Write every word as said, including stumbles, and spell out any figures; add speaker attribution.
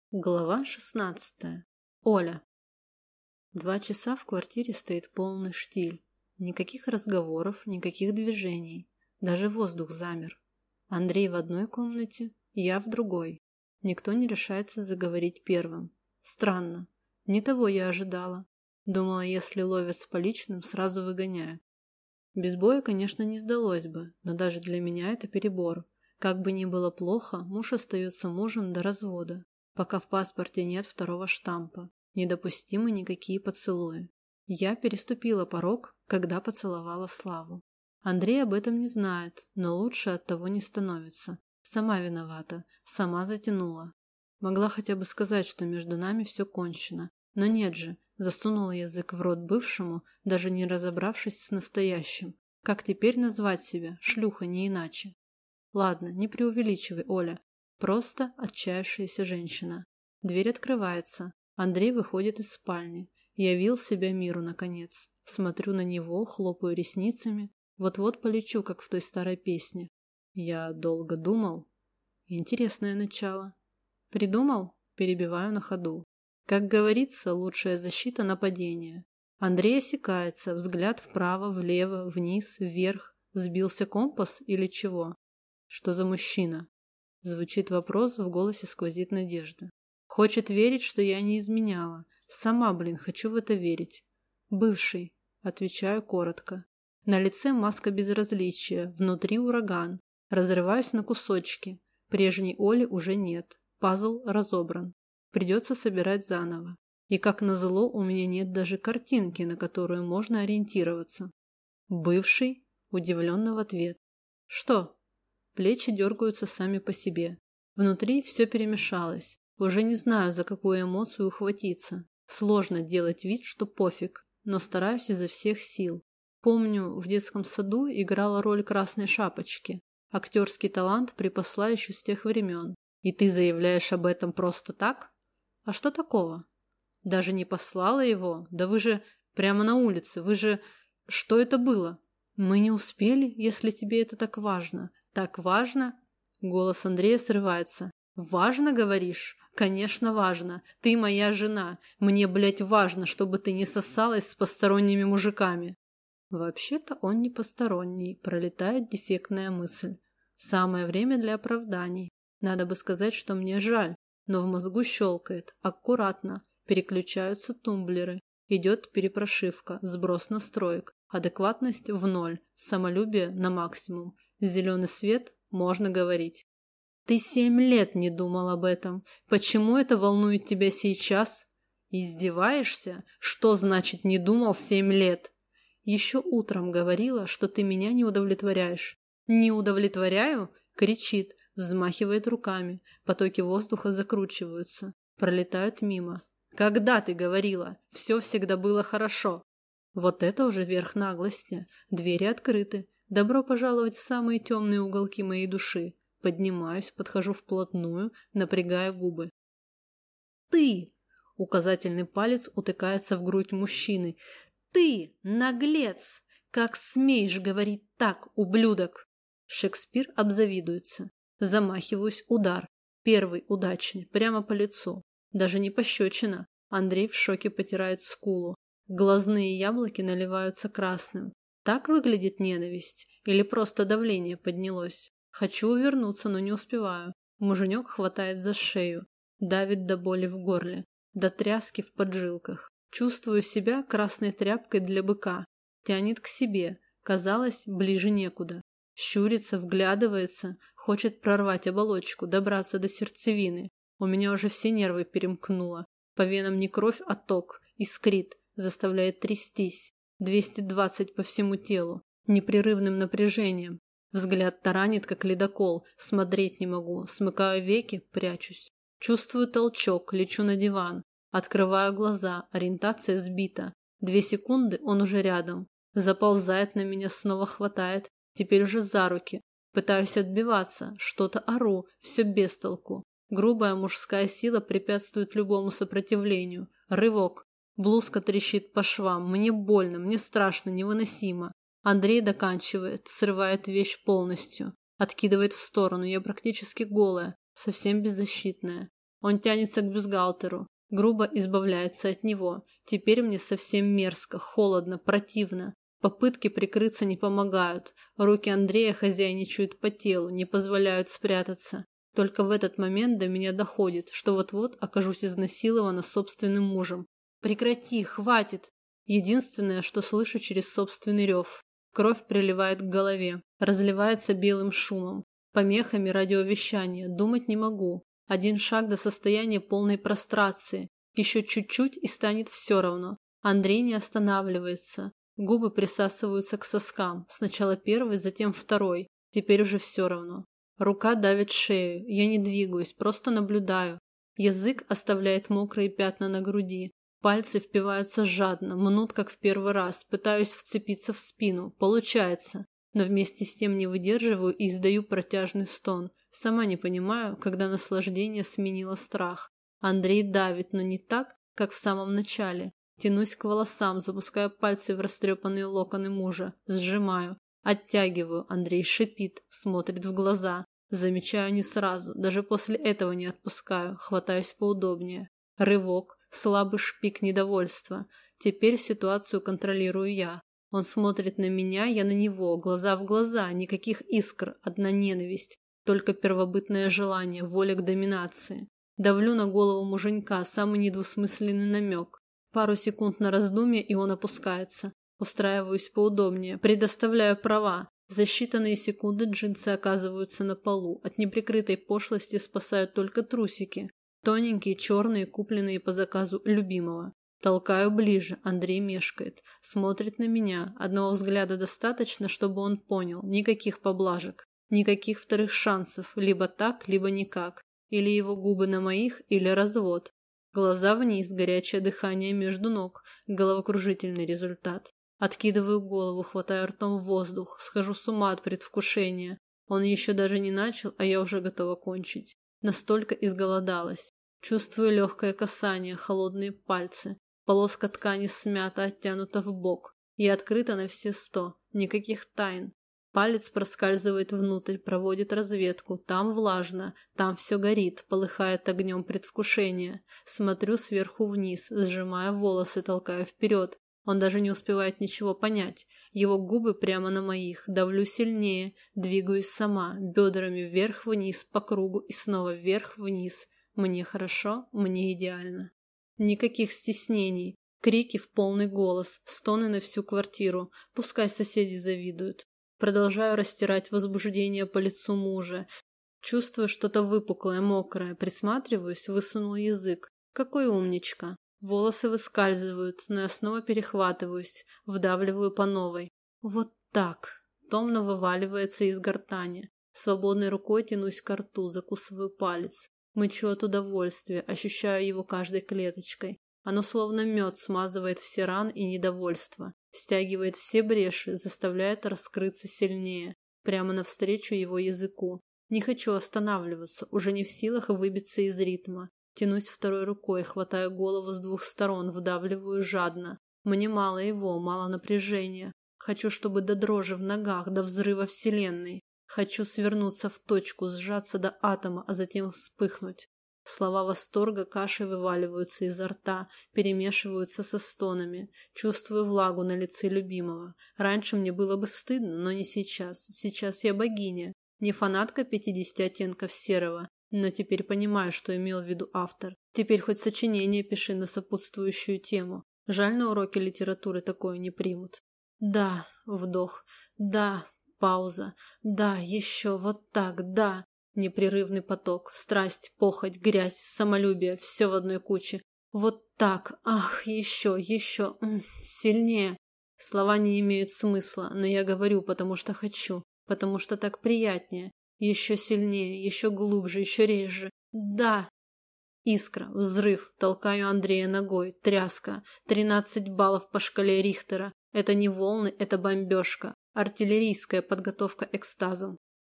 Speaker 1: Глава шестнадцатая. Оля. Два часа в квартире стоит полный штиль. Никаких разговоров, никаких движений. Даже воздух замер. Андрей в одной комнате, я в другой. Никто не решается заговорить первым. Странно. Не того я ожидала. Думала, если ловят с поличным, сразу выгоняют. Без боя, конечно, не сдалось бы, но даже для меня это перебор. Как бы ни было плохо, муж остается мужем до развода. Пока в паспорте нет второго штампа. Недопустимы никакие поцелуи. Я переступила порог, когда поцеловала Славу. Андрей об этом не знает, но лучше от того не становится. Сама виновата, сама затянула. Могла хотя бы сказать, что между нами все кончено. Но нет же, засунула язык в рот бывшему, даже не разобравшись с настоящим. Как теперь назвать себя? Шлюха, не иначе. Ладно, не преувеличивай, Оля. Просто отчаявшаяся женщина. Дверь открывается. Андрей выходит из спальни. Явил себя миру, наконец. Смотрю на него, хлопаю ресницами. Вот-вот полечу, как в той старой песне. Я долго думал. Интересное начало. Придумал? Перебиваю на ходу. Как говорится, лучшая защита — нападение. Андрей осекается, взгляд вправо, влево, вниз, вверх. Сбился компас или чего? Что за мужчина? Звучит вопрос, в голосе сквозит надежда. Хочет верить, что я не изменяла. Сама, блин, хочу в это верить. Бывший, отвечаю коротко. На лице маска безразличия, внутри ураган. Разрываюсь на кусочки. Прежней Оли уже нет. Пазл разобран. Придется собирать заново. И как назло, у меня нет даже картинки, на которую можно ориентироваться. Бывший? Удивленно в ответ. Что? Плечи дергаются сами по себе. Внутри все перемешалось. Уже не знаю, за какую эмоцию ухватиться. Сложно делать вид, что пофиг, но стараюсь изо всех сил. Помню, в детском саду играла роль Красной Шапочки. Актерский талант припасла еще с тех времен. И ты заявляешь об этом просто так? А что такого? Даже не послала его? Да вы же прямо на улице, вы же... Что это было? Мы не успели, если тебе это так важно. Так важно? Голос Андрея срывается. Важно, говоришь? Конечно, важно. Ты моя жена. Мне, блядь, важно, чтобы ты не сосалась с посторонними мужиками. Вообще-то он не посторонний. Пролетает дефектная мысль. Самое время для оправданий. Надо бы сказать, что мне жаль. Но в мозгу щелкает. Аккуратно. Переключаются тумблеры. Идет перепрошивка. Сброс настроек. Адекватность в ноль. Самолюбие на максимум. Зеленый свет, можно говорить. Ты семь лет не думал об этом. Почему это волнует тебя сейчас? Издеваешься? Что значит не думал семь лет? Еще утром говорила, что ты меня не удовлетворяешь. Не удовлетворяю? Кричит, взмахивает руками. Потоки воздуха закручиваются. Пролетают мимо. Когда ты говорила? Все всегда было хорошо. Вот это уже верх наглости. Двери открыты. Добро пожаловать в самые темные уголки моей души. Поднимаюсь, подхожу вплотную, напрягая губы. Ты! Указательный палец утыкается в грудь мужчины. Ты, наглец! Как смеешь говорить так, ублюдок? Шекспир обзавидуется. Замахиваюсь, удар. Первый удачный, прямо по лицу. Даже не пощечина. Андрей в шоке потирает скулу. Глазные яблоки наливаются красным. Так выглядит ненависть? Или просто давление поднялось? Хочу увернуться, но не успеваю. Муженек хватает за шею. Давит до боли в горле. До тряски в поджилках. Чувствую себя красной тряпкой для быка. Тянет к себе. Казалось, ближе некуда. Щурится, вглядывается. Хочет прорвать оболочку, добраться до сердцевины. У меня уже все нервы перемкнуло. По венам не кровь, а ток. Искрит. Заставляет трястись. двести двадцать по всему телу. Непрерывным напряжением. Взгляд таранит, как ледокол. Смотреть не могу. Смыкаю веки, прячусь. Чувствую толчок, лечу на диван. Открываю глаза, ориентация сбита. Две секунды, он уже рядом. Заползает на меня, снова хватает. Теперь уже за руки. Пытаюсь отбиваться. Что-то ору. Все без толку. Грубая мужская сила препятствует любому сопротивлению. Рывок. Блузка трещит по швам. Мне больно, мне страшно, невыносимо. Андрей доканчивает, срывает вещь полностью. Откидывает в сторону. Я практически голая, совсем беззащитная. Он тянется к бюстгальтеру, грубо избавляется от него. Теперь мне совсем мерзко, холодно, противно. Попытки прикрыться не помогают. Руки Андрея хозяйничают по телу, не позволяют спрятаться. Только в этот момент до меня доходит, что вот-вот окажусь изнасилована собственным мужем. Прекрати, хватит! Единственное, что слышу через собственный рев. Кровь приливает к голове, разливается белым шумом, помехами радиовещания. Думать не могу. Один шаг до состояния полной прострации. Еще чуть-чуть и станет все равно. Андрей не останавливается. Губы присасываются к соскам. Сначала первый, затем второй. Теперь уже все равно. Рука давит шею. Я не двигаюсь, просто наблюдаю. Язык оставляет мокрые пятна на груди. Пальцы впиваются жадно, мнут как в первый раз. Пытаюсь вцепиться в спину. Получается. Но вместе с тем не выдерживаю и издаю протяжный стон. Сама не понимаю, когда наслаждение сменило страх. Андрей давит, но не так, как в самом начале. Тянусь к волосам, запускаю пальцы в растрепанные локоны мужа. Сжимаю. Оттягиваю. Андрей шипит, смотрит в глаза. Замечаю не сразу. Даже после этого не отпускаю. Хватаюсь поудобнее. Рывок. Слабый шпик недовольства. Теперь ситуацию контролирую я. Он смотрит на меня, я на него. Глаза в глаза. Никаких искр. Одна ненависть. Только первобытное желание, воля к доминации. Давлю на голову муженька. Самый недвусмысленный намек. Пару секунд на раздумье, и он опускается. Устраиваюсь поудобнее, предоставляю права. За считанные секунды джинсы оказываются на полу. От неприкрытой пошлости спасают только трусики. Тоненькие, черные, купленные по заказу любимого. Толкаю ближе, Андрей мешкает. Смотрит на меня. Одного взгляда достаточно, чтобы он понял. Никаких поблажек. Никаких вторых шансов. Либо так, либо никак. Или его губы на моих, или развод. Глаза вниз, горячее дыхание между ног, головокружительный результат. Откидываю голову, хватаю ртом воздух, схожу с ума от предвкушения. Он еще даже не начал, а я уже готова кончить. Настолько изголодалась. Чувствую легкое касание, холодные пальцы. Полоска ткани смята, оттянута в бок. Я открыта на все сто. Никаких тайн. Палец проскальзывает внутрь, проводит разведку. Там влажно, там все горит, полыхает огнем предвкушения. Смотрю сверху вниз, сжимая волосы, толкаю вперед. Он даже не успевает ничего понять. Его губы прямо на моих. Давлю сильнее, двигаюсь сама, бедрами вверх-вниз по кругу и снова вверх-вниз. Мне хорошо, мне идеально. Никаких стеснений. Крики в полный голос, стоны на всю квартиру. Пускай соседи завидуют. Продолжаю растирать возбуждение по лицу мужа. Чувствую что-то выпуклое, мокрое. Присматриваюсь, высунул язык. Какой умничка. Волосы выскальзывают, но я снова перехватываюсь, вдавливаю по новой. Вот так. Томно вываливается из гортани. Свободной рукой тянусь к рту, закусываю палец. Мычу от удовольствия, ощущаю его каждой клеточкой. Оно словно мед смазывает все раны и недовольство. Стягивает все бреши, заставляет раскрыться сильнее, прямо навстречу его языку. Не хочу останавливаться, уже не в силах выбиться из ритма. Тянусь второй рукой, хватаю голову с двух сторон, вдавливаю жадно. Мне мало его, мало напряжения. Хочу, чтобы до дрожи в ногах, до взрыва вселенной. Хочу свернуться в точку, сжаться до атома, а затем вспыхнуть. Слова восторга кашей вываливаются изо рта, перемешиваются со стонами. Чувствую влагу на лице любимого. Раньше мне было бы стыдно, но не сейчас. Сейчас я богиня, не фанатка пятидесяти оттенков серого. Но теперь понимаю, что имел в виду автор. Теперь хоть сочинение пиши на сопутствующую тему. Жаль, на уроке литературы такое не примут. Да, вдох. Да, пауза. Да, еще вот так, да. Непрерывный поток, страсть, похоть, грязь, самолюбие, все в одной куче. Вот так, ах, еще, еще, м, сильнее. Слова не имеют смысла, но я говорю, потому что хочу, потому что так приятнее. Еще сильнее, еще глубже, еще реже. Да. Искра, взрыв, толкаю Андрея ногой, тряска. Тринадцать баллов по шкале Рихтера. Это не волны, это бомбежка. Артиллерийская подготовка экстазом.